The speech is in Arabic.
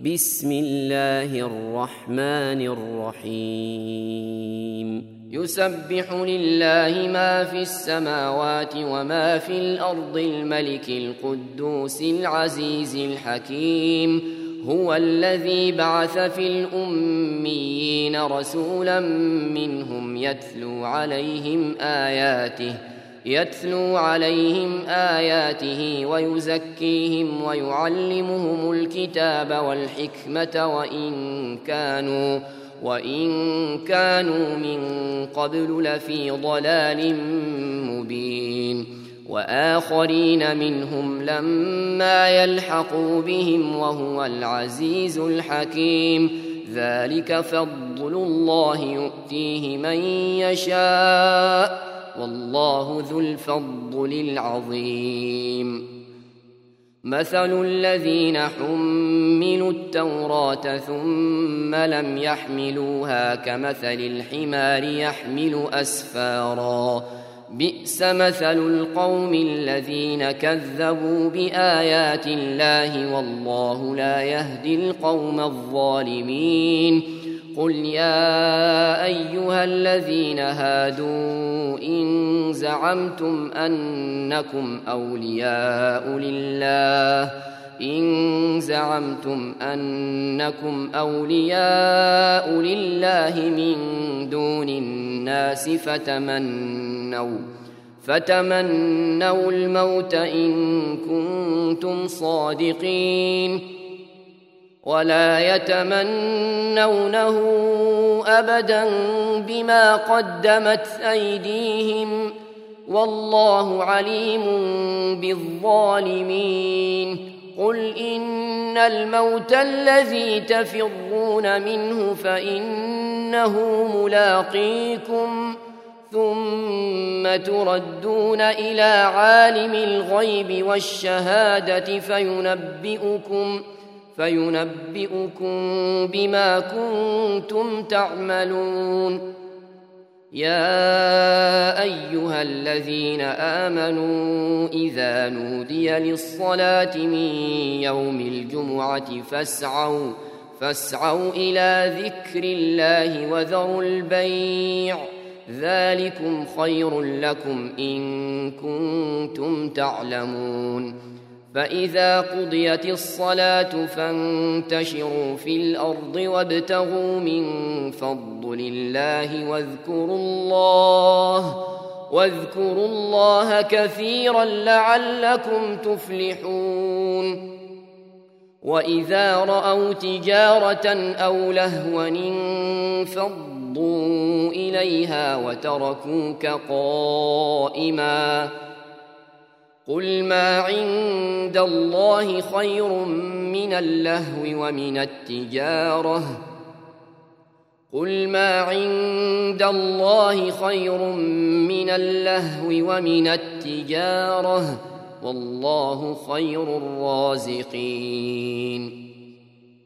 بسم الله الرحمن الرحيم يسبح لله ما في السماوات وما في الأرض الملك القدوس العزيز الحكيم هو الذي بعث في الأميين رسولا منهم يتلو عليهم آياته ويزكيهم ويعلمهم الكتاب والحكمة وإن كانوا من قبل لفي ضلال مبين وآخرين منهم لما يلحقوا بهم وهو العزيز الحكيم ذلك فضل الله يؤتيه من يشاء والله ذو الفضل العظيم مثل الذين حملوا التوراة ثم لم يحملوها كمثل الحمار يحمل أسفارا بئس مثل القوم الذين كذبوا بآيات الله والله لا يهدي القوم الظالمين قل يا أيها الذين هادوا إن زعمتم أنكم أولياء لله من دون الناس فتمنوا الموت إن كنتم صادقين ولا يتمنونه أبدا بما قدمت أيديهم والله عليم بالظالمين قل إن الموت الذي تفرون منه فإنه ملاقيكم ثم تردون إلى عالم الغيب والشهادة فينبئكم بما كنتم تعملون يا أيها الذين آمنوا إذا نودي للصلاة من يوم الجمعة فاسعوا إلى ذكر الله وذروا البيع ذلكم خير لكم إن كنتم تعلمون فإذا قضيت الصلاة فانتشروا في الأرض وابتغوا من فضل الله واذكروا الله كثيرا لعلكم تفلحون وإذا رأوا تجارة أو لهوا انفضوا إليها وتركوك قائما قل ما عند الله خير من اللهو ومن التجارة والله خير الرازقين